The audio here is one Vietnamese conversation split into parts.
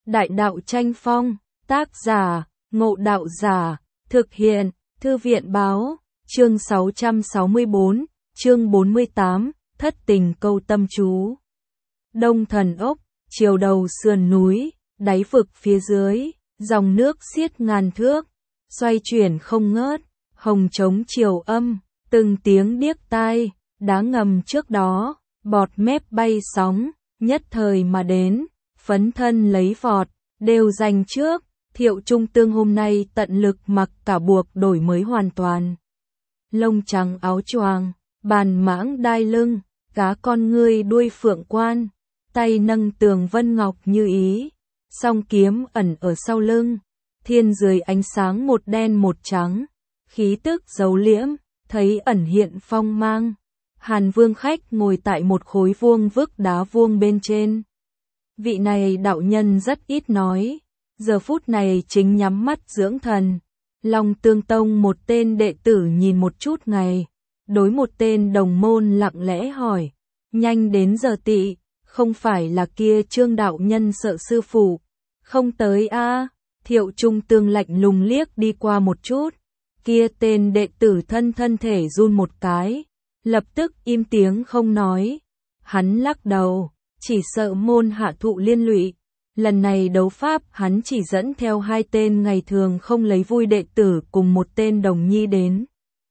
Đại đạo tranh phong, tác giả, Ngộ Đạo Giả, thực hiện, Thư viện báo, chương 664, chương 48, thất tình câu tâm chú. Đông Thần Ốc, chiều đầu sườn núi, đáy vực phía dưới, dòng nước xiết ngàn thước, xoay chuyển không ngớt, hồng trống chiều âm, từng tiếng điếc tai, đá ngầm trước đó, bọt mép bay sóng, nhất thời mà đến, phấn thân lấy vọt, đều giành trước. Thiệu Trung Tương hôm nay tận lực mặc cả buộc đổi mới hoàn toàn. Lông trắng áo choàng, bàn mãng đai lưng, cá con ngươi đuôi phượng quan, tay nâng tường vân ngọc như ý, song kiếm ẩn ở sau lưng, thiên dưới ánh sáng một đen một trắng, khí tức giấu liễm, thấy ẩn hiện phong mang. Hàn Vương khách ngồi tại một khối vuông vức đá vuông bên trên. Vị này đạo nhân rất ít nói, giờ phút này chính nhắm mắt dưỡng thần. Long Tương Tông một tên đệ tử nhìn một chút ngày, đối một tên đồng môn lặng lẽ hỏi, nhanh đến giờ tị, không phải là kia Trương đạo nhân sợ sư phụ, không tới a? Thiệu Trung Tương lạnh lùng liếc đi qua một chút, kia tên đệ tử thân thể run một cái, lập tức im tiếng không nói. Hắn lắc đầu, chỉ sợ môn hạ thụ liên lụy. Lần này đấu pháp hắn chỉ dẫn theo hai tên ngày thường không lấy vui đệ tử cùng một tên đồng nhi đến.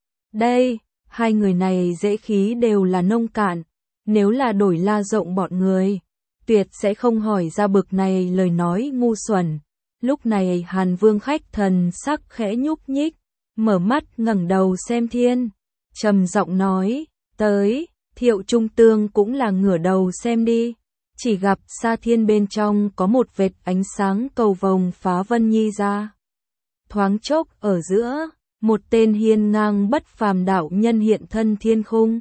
Đây, hai người này dễ khí đều là nông cạn, nếu là đổi la rộng bọn người, tuyệt sẽ không hỏi ra bực này lời nói ngu xuẩn. Lúc này Hàn Vương khách thần sắc khẽ nhúc nhích, mở mắt ngẩng đầu xem thiên, trầm giọng nói, tới. Thiệu Trung Tương cũng là ngửa đầu xem đi. Chỉ gặp xa thiên bên trong có một vệt ánh sáng cầu vồng phá vân nhi ra. Thoáng chốc ở giữa, một tên hiên ngang bất phàm đạo nhân hiện thân thiên khung.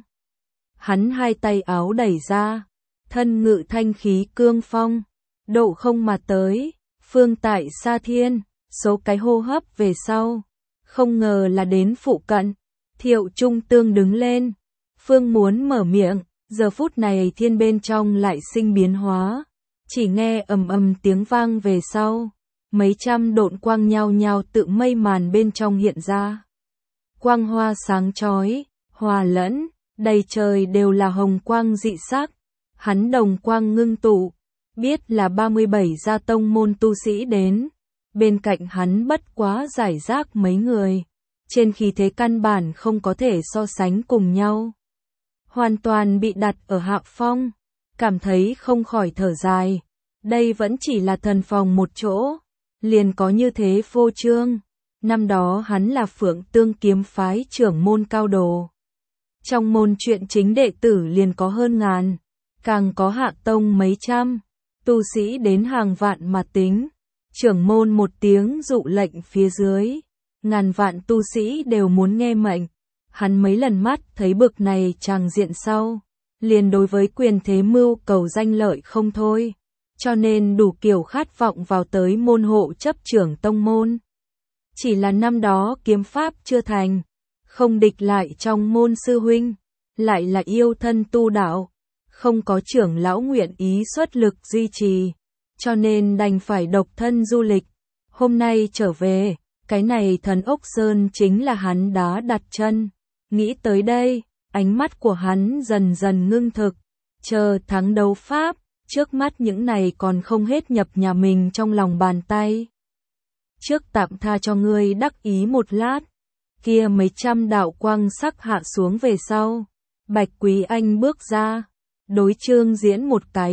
Hắn hai tay áo đẩy ra, thân ngự thanh khí cương phong, độ không mà tới, phương tại xa thiên, số cái hô hấp về sau. Không ngờ là đến phụ cận, Thiệu Trung Tương đứng lên, phương muốn mở miệng. Giờ phút này thiên bên trong lại sinh biến hóa, chỉ nghe ầm ầm tiếng vang về sau, mấy trăm độn quang nhao nhao tự mây màn bên trong hiện ra. Quang hoa sáng chói, hòa lẫn, đầy trời đều là hồng quang dị sắc, hắn đồng quang ngưng tụ, biết là 37 gia tông môn tu sĩ đến, bên cạnh hắn bất quá giải rác mấy người, trên khí thế căn bản không có thể so sánh cùng nhau. Hoàn toàn bị đặt ở hạ phong, cảm thấy không khỏi thở dài, đây vẫn chỉ là thần phòng một chỗ, liền có như thế phô trương. Năm đó hắn là Phượng Tương kiếm phái trưởng môn cao đồ. Trong môn chuyện chính đệ tử liền có hơn ngàn, càng có hạ tông mấy trăm, tu sĩ đến hàng vạn mà tính. Trưởng môn một tiếng dụ lệnh phía dưới, ngàn vạn tu sĩ đều muốn nghe mệnh. Hắn mấy lần mắt thấy bực này tràng diện sau, liền đối với quyền thế mưu cầu danh lợi không thôi, cho nên đủ kiểu khát vọng vào tới môn hộ chấp trưởng tông môn. Chỉ là năm đó kiếm pháp chưa thành, không địch lại trong môn sư huynh, lại là yêu thân tu đạo, không có trưởng lão nguyện ý xuất lực duy trì, cho nên đành phải độc thân du lịch. Hôm nay trở về, cái này Thần Ốc Sơn chính là hắn đã đặt chân. Nghĩ tới đây, ánh mắt của hắn dần dần ngưng thực, chờ thắng đấu pháp, trước mắt những này còn không hết nhập nhà mình trong lòng bàn tay. Trước tạm tha cho ngươi đắc ý một lát, kia mấy trăm đạo quang sắc hạ xuống về sau, Bạch Quý Anh bước ra, đối Trương Diễn một cái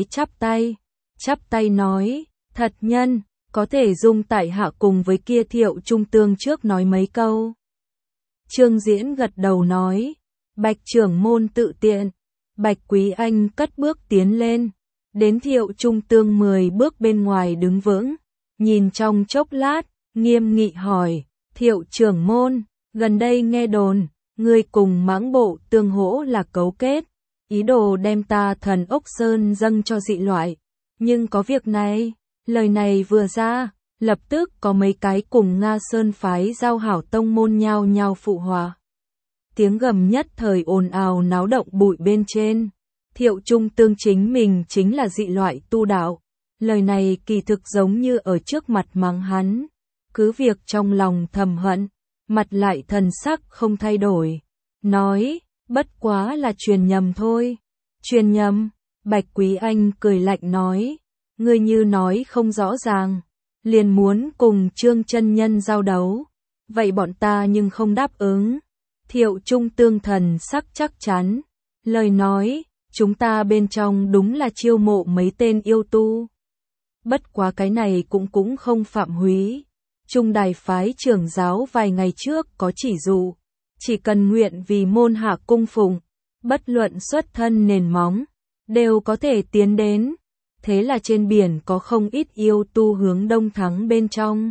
chắp tay nói, thật nhân, có thể dung tại hạ cùng với kia Thiệu Trung Tương trước nói mấy câu. Trương Diễn gật đầu nói, Bạch trưởng môn tự tiện. Bạch Quý Anh cất bước tiến lên, đến Thiệu Trung Tương 10 bước bên ngoài đứng vững, nhìn trong chốc lát, nghiêm nghị hỏi, Thiệu trưởng môn, gần đây nghe đồn, ngươi cùng mãng bộ tương hỗ là cấu kết, ý đồ đem ta Thần Ốc Sơn dâng cho dị loại, nhưng có việc này, lời này vừa ra, lập tức có mấy cái cùng Nga Sơn phái giao hảo tông môn nhao nhao phụ hòa. Tiếng gầm nhất thời ồn ào náo động bụi bên trên. Thiệu Trung Tương chính mình chính là dị loại tu đạo, Lời này kỳ thực giống như ở trước mặt mắng hắn, cứ việc trong lòng thầm hận, mặt lại thần sắc không thay đổi, nói, bất quá là truyền nhầm thôi. Truyền nhầm? Bạch Quý Anh cười lạnh nói, ngươi như nói không rõ ràng, liền muốn cùng Trương chân nhân giao đấu, vậy bọn ta nhưng không đáp ứng. Thiệu Trung Tương thần sắc chắc chắn, lời nói, chúng ta bên trong đúng là chiêu mộ mấy tên yêu tu. Bất quá cái này cũng không phạm húy. Trung đài phái trưởng giáo vài ngày trước có chỉ dụ, chỉ cần nguyện vì môn hạ cung phụng, bất luận xuất thân nền móng, đều có thể tiến đến. Thế là trên biển có không ít yêu tu hướng đông thắng bên trong.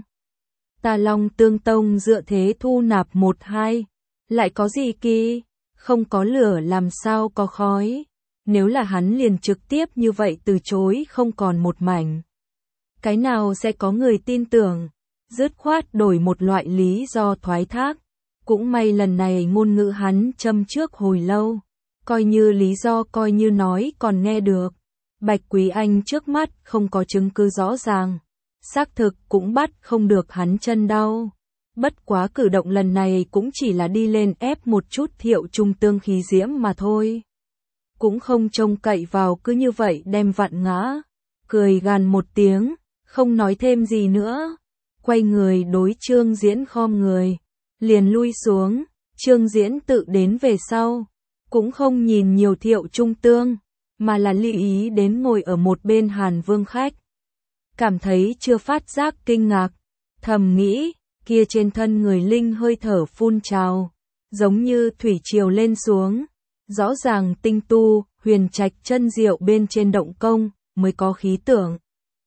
Tà Long Tương Tông dựa thế thu nạp 1-2, lại có gì kỳ, không có lửa làm sao có khói. Nếu là hắn liền trực tiếp như vậy từ chối không còn một mảnh, cái nào sẽ có người tin tưởng, dứt khoát đổi một loại lý do thoái thác. Cũng may lần này ngôn ngữ hắn châm trước hồi lâu, coi như lý do coi như nói còn nghe được. Bạch Quý Anh trước mắt không có chứng cứ rõ ràng, xác thực cũng bắt không được hắn chân đau. Bất quá cử động lần này cũng chỉ là đi lên ép một chút Thiệu Trung Tương khí diễm mà thôi. Cũng không trông cậy vào cứ như vậy đem vặn ngã. Cười gàn một tiếng, không nói thêm gì nữa. Quay người đối Trương Diễn khom người, liền lui xuống. Trương Diễn tự đến về sau, cũng không nhìn nhiều Thiệu Trung Tương, mà là lưu ý đến ngồi ở một bên Hàn Vương khách. Cảm thấy chưa phát giác kinh ngạc, thầm nghĩ, kia trên thân người linh hơi thở phun trào, giống như thủy triều lên xuống, rõ ràng tinh tu, huyền trạch chân diệu bên trên động công, mới có khí tưởng.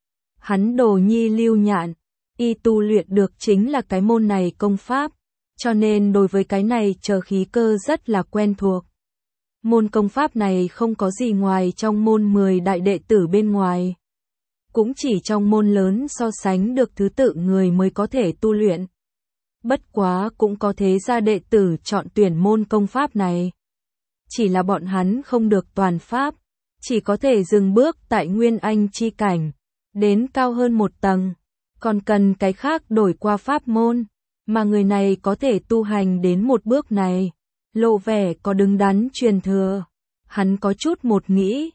Hắn Đồ Nhi Lưu Nhạn, y tu luyện được chính là cái môn này công pháp, cho nên đối với cái này chờ khí cơ rất là quen thuộc. Môn công pháp này không có gì ngoài trong môn 10 đại đệ tử bên ngoài. Cũng chỉ trong môn lớn so sánh được thứ tự người mới có thể tu luyện. Bất quá cũng có thế gia đệ tử chọn tuyển môn công pháp này. Chỉ là bọn hắn không được toàn pháp, chỉ có thể dừng bước tại Nguyên Anh chi cảnh, đến cao hơn một tầng, còn cần cái khác đổi qua pháp môn, mà người này có thể tu hành đến một bước này, lộ vẻ có đứng đắn truyền thừa. Hắn có chút một nghĩ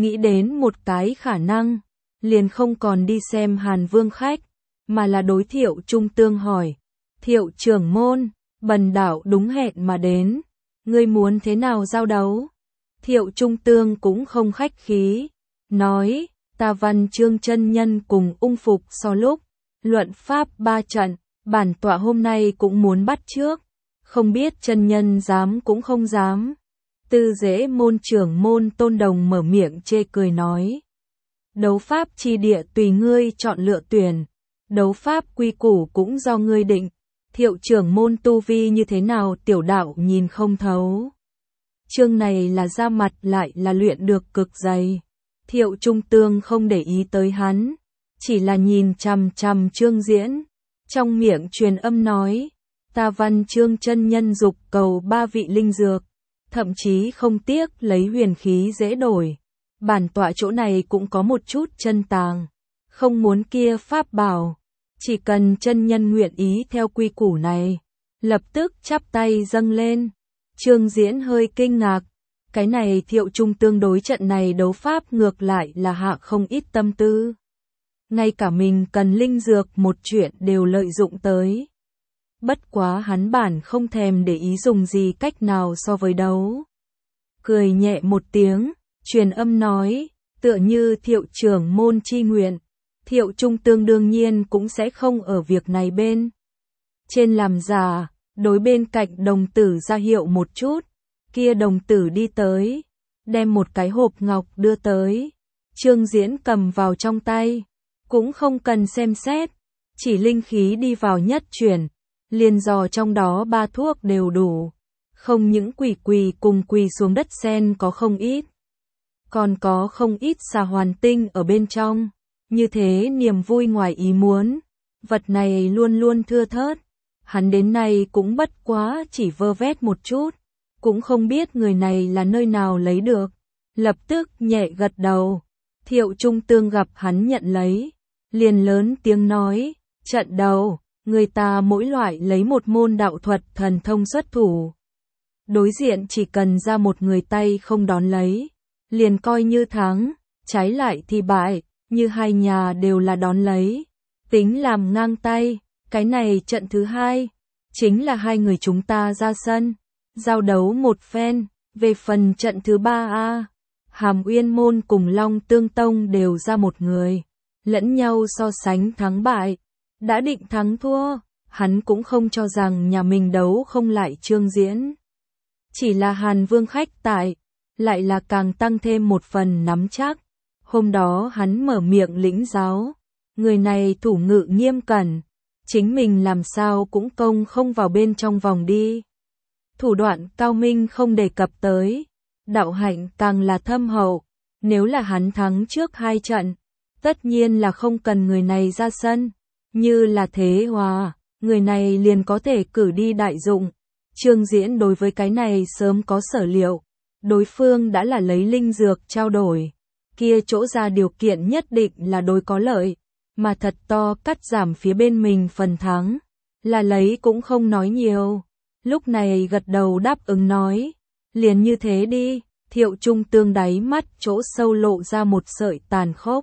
đến một cái khả năng, liền không còn đi xem Hàn Vương khách, mà là đối Thiệu Trung Tương hỏi, Thiệu trưởng môn, bần đạo đúng hẹn mà đến, ngươi muốn thế nào giao đấu? Thiệu Trung Tương cũng không khách khí, nói, ta Văn Trương chân nhân cùng ung phục so lúc, luận pháp 3 trận, bản tọa hôm nay cũng muốn bắt trước, không biết chân nhân dám cũng không dám. Tư Dễ môn trưởng môn Tôn Đồng mở miệng chê cười nói, đấu pháp chi địa tùy ngươi chọn lựa tuyển, đấu pháp quy củ cũng do ngươi định, Thiệu trưởng môn tu vi như thế nào tiểu đạo nhìn không thấu. Chương này là ra mặt lại là luyện được cực dày. Thiệu Trung Tương không để ý tới hắn, chỉ là nhìn chằm chằm Trương Diễn, trong miệng truyền âm nói, ta Văn Trương chân nhân dục cầu 3 vị linh dược, thậm chí không tiếc lấy huyền khí dễ đổi. Bản tọa chỗ này cũng có một chút chân tàng, không muốn kia pháp bảo, chỉ cần chân nhân nguyện ý theo quy củ này, lập tức chắp tay dâng lên. Trương Diễn hơi kinh ngạc, cái này Thiệu Trung Tương đối trận này đấu pháp ngược lại là hạ không ít tâm tư. Ngay cả mình cần linh dược một chuyện đều lợi dụng tới. Bất quá hắn bản không thèm để ý dùng gì cách nào so với đấu. Cười nhẹ một tiếng, truyền âm nói, tựa như Thiệu trưởng môn chi nguyện, Thiệu Trung Tương đương nhiên cũng sẽ không ở việc này bên trên làm giả, đối bên cạnh đồng tử ra hiệu một chút, kia đồng tử đi tới, đem một cái hộp ngọc đưa tới, Trương Diễn cầm vào trong tay, cũng không cần xem xét, chỉ linh khí đi vào nhất chuyển, liền dò trong đó 3 thuốc đều đủ, không những quỳ cùng quỳ xuống đất sen có không ít, còn có không ít xà hoàn tinh ở bên trong, như thế niềm vui ngoài ý muốn, vật này luôn luôn thưa thớt, hắn đến nay cũng bất quá chỉ vơ vét một chút, cũng không biết người này là nơi nào lấy được, lập tức nhẹ gật đầu, Thiệu Trung Tương gặp hắn nhận lấy, liền lớn tiếng nói, trận đầu, người ta mỗi loại lấy một môn đạo thuật thần thông xuất thủ. Đối diện chỉ cần ra một người tay không đón lấy, liền coi như thắng, trái lại thì bại, như hai nhà đều là đón lấy, tính làm ngang tay. Cái này trận thứ hai, chính là hai người chúng ta ra sân, giao đấu một phen. Về phần trận thứ ba Hàm Uyên Môn cùng Long Tương Tông đều ra một người, lẫn nhau so sánh thắng bại, đã định thắng thua, hắn cũng không cho rằng nhà mình đấu không lại Trương Diễn. Chỉ là Hàn Vương khách tại, lại là càng tăng thêm một phần nắm chắc. Hôm đó hắn mở miệng lĩnh giáo, người này thủ ngự nghiêm cẩn, chính mình làm sao cũng công không vào bên trong vòng đi. Thủ đoạn cao minh không đề cập tới, đạo hạnh càng là thâm hậu, nếu là hắn thắng trước hai trận, tất nhiên là không cần người này ra sân, như là Thế Hòa, người này liền có thể cử đi đại dụng. Trương Diễn đối với cái này sớm có sở liệu, đối phương đã là lấy linh dược trao đổi, kia chỗ ra điều kiện nhất định là đối có lợi, mà thật to cắt giảm phía bên mình phần thắng, là lấy cũng không nói nhiều. Lúc này gật đầu đáp ứng nói, liền như thế đi. Thiệu Trung Tương đáy mắt chỗ sâu lộ ra một sợi tàn khốc.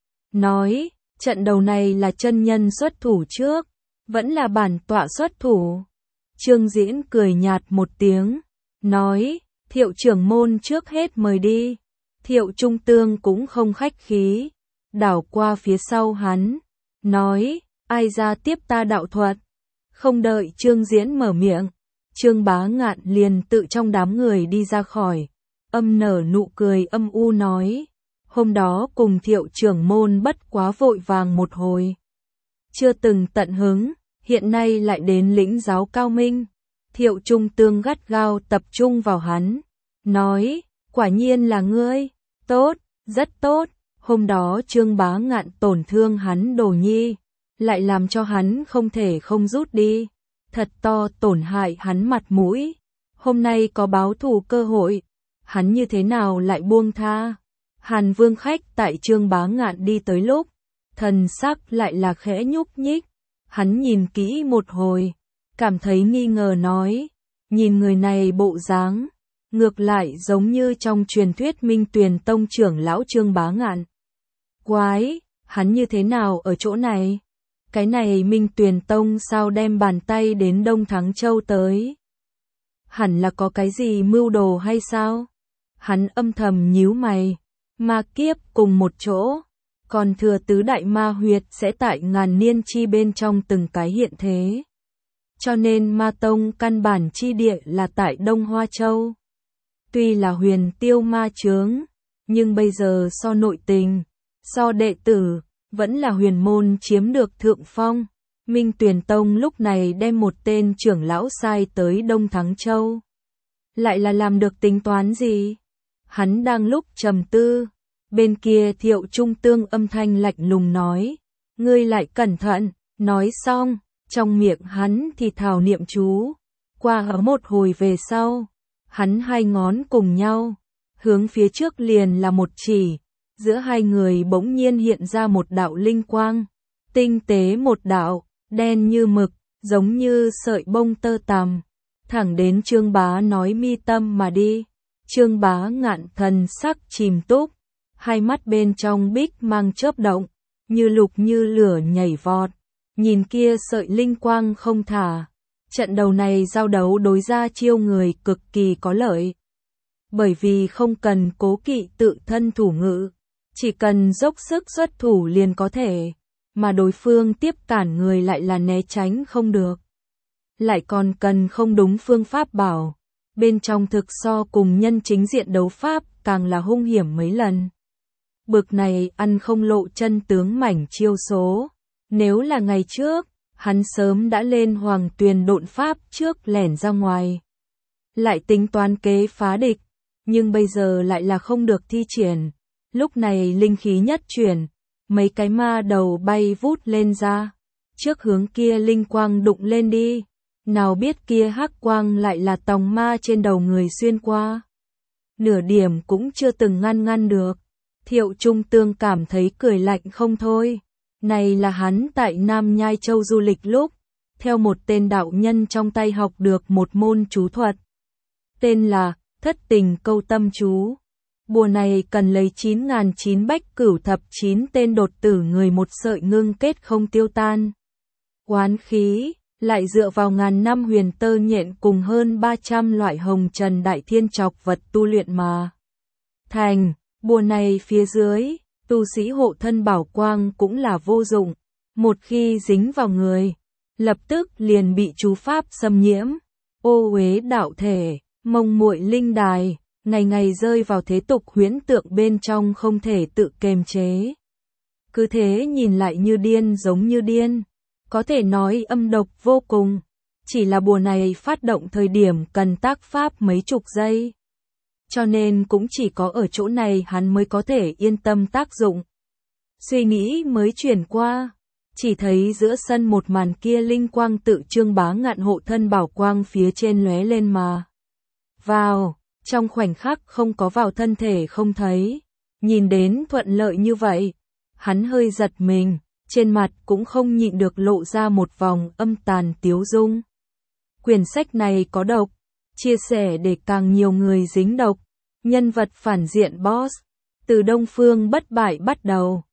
Nói, trận đầu này là chân nhân xuất thủ trước, vẫn là bản tọa xuất thủ. Trương Diễn cười nhạt một tiếng, nói, Thiệu trưởng môn trước hết mời đi. Thiệu Trung Tương cũng không khách khí, đảo qua phía sau hắn, nói, ai ra tiếp ta đạo thuật. Không đợi Trương Diễn mở miệng, Trương Bá Ngạn liền tự trong đám người đi ra khỏi, nở nụ cười âm u nói, hôm đó cùng Thiệu trưởng môn bất quá vội vàng một hồi, chưa từng tận hứng, hiện nay lại đến lĩnh giáo cao minh. Thiệu Trung Tương gắt gao tập trung vào hắn, nói, quả nhiên là ngươi, tốt, rất tốt. Hôm đó Trương Bá Ngạn tổn thương hắn Đồ Nhi, lại làm cho hắn không thể không rút đi, thật to tổn hại hắn mặt mũi. Hôm nay có báo thù cơ hội, hắn như thế nào lại buông tha. Hàn Vương khách tại Trương Bá Ngạn đi tới lúc, thần sắc lại là khẽ nhúc nhích, hắn nhìn kỹ một hồi, cảm thấy nghi ngờ nói, nhìn người này bộ dáng, ngược lại giống như trong truyền thuyết Minh Tuyền Tông trưởng lão Trương Bá Ngạn. Quái, hắn như thế nào ở chỗ này? Cái này Minh Tuyền Tông sao đem bàn tay đến Đông Thắng Châu tới? Hẳn là có cái gì mưu đồ hay sao? Hắn âm thầm nhíu mày, ma kiếp cùng một chỗ, còn thừa tứ đại ma huyệt sẽ tại ngàn niên chi bên trong từng cái hiện thế. Cho nên ma tông căn bản chi địa là tại Đông Hoa Châu. Tuy là huyền tiêu ma chướng, nhưng bây giờ so nội tình, so đệ tử, vẫn là huyền môn chiếm được thượng phong. Minh Tuyền Tông lúc này đem một tên trưởng lão sai tới Đông Thắng Châu. Lại là làm được tính toán gì? Hắn đang lúc trầm tư, bên kia Thiệu Trung Tương âm thanh lạnh lùng nói, ngươi lại cẩn thận. Nói xong, trong miệng hắn thì thào niệm chú, qua ở một hồi về sau, hắn hai ngón cùng nhau, hướng phía trước liền là một chỉ, giữa hai người bỗng nhiên hiện ra một đạo linh quang, tinh tế một đạo, đen như mực, giống như sợi bông tơ tằm, thẳng đến Trương Bá nói mi tâm mà đi. Trương Bá Ngạn thần sắc chìm túc, hai mắt bên trong bích mang chớp động, như lục như lửa nhảy vọt, nhìn kia sợi linh quang không thả. Trận đầu này giao đấu đối ra chiêu người cực kỳ có lợi, bởi vì không cần cố kỵ tự thân thủ ngữ, chỉ cần dốc sức xuất thủ liền có thể, mà đối phương tiếp cản người lại là né tránh không được, lại còn cần không đúng phương pháp bảo. Bên trong thực so cùng nhân chính diện đấu pháp càng là hung hiểm mấy lần. Bực này ăn không lộ chân tướng mảnh chiêu số. Nếu là ngày trước, hắn sớm đã lên Hoàng Tuyền độn pháp trước lẻn ra ngoài, lại tính toán kế phá địch, nhưng bây giờ lại là không được thi triển. Lúc này linh khí nhất chuyển, mấy cái ma đầu bay vút lên ra, trước hướng kia linh quang đụng lên đi. Nào biết kia hắc quang lại là tòng ma trên đầu người xuyên qua, nửa điểm cũng chưa từng ngăn được. Thiệu Trung Tương cảm thấy cười lạnh không thôi. Này là hắn tại Nam Nhai Châu du lịch lúc, theo một tên đạo nhân trong tay học được một môn chú thuật. Tên là Thất Tình Câu Tâm Chú. Bùa này cần lấy 9.900 bách cửu thập 9 tên đột tử người một sợi ngưng kết không tiêu tan. Oán khí, lại dựa vào ngàn năm huyền tơ nhện cùng hơn 300 loại hồng trần đại thiên trọc vật tu luyện mà thành. Bùa này phía dưới, tu sĩ hộ thân bảo quang cũng là vô dụng. Một khi dính vào người, lập tức liền bị chú pháp xâm nhiễm, ô uế đạo thể, mông muội linh đài, ngày ngày rơi vào thế tục huyễn tượng bên trong không thể tự kềm chế. Cứ thế nhìn lại như điên giống như điên, có thể nói âm độc vô cùng. Chỉ là bùa này phát động thời điểm cần tác pháp mấy chục giây. Cho nên cũng chỉ có ở chỗ này hắn mới có thể yên tâm tác dụng. Suy nghĩ mới chuyển qua, chỉ thấy giữa sân một màn kia linh quang tự trương bá ngạn hộ thân bảo quang phía trên lóe lên mà vào, trong khoảnh khắc không có vào thân thể không thấy. Nhìn đến thuận lợi như vậy, hắn hơi giật mình, trên mặt cũng không nhịn được lộ ra một vòng âm tàn tiếu dung. Quyển sách này có độc, chia sẻ để càng nhiều người dính độc. Nhân vật phản diện boss, từ Đông Phương bất bại bắt đầu.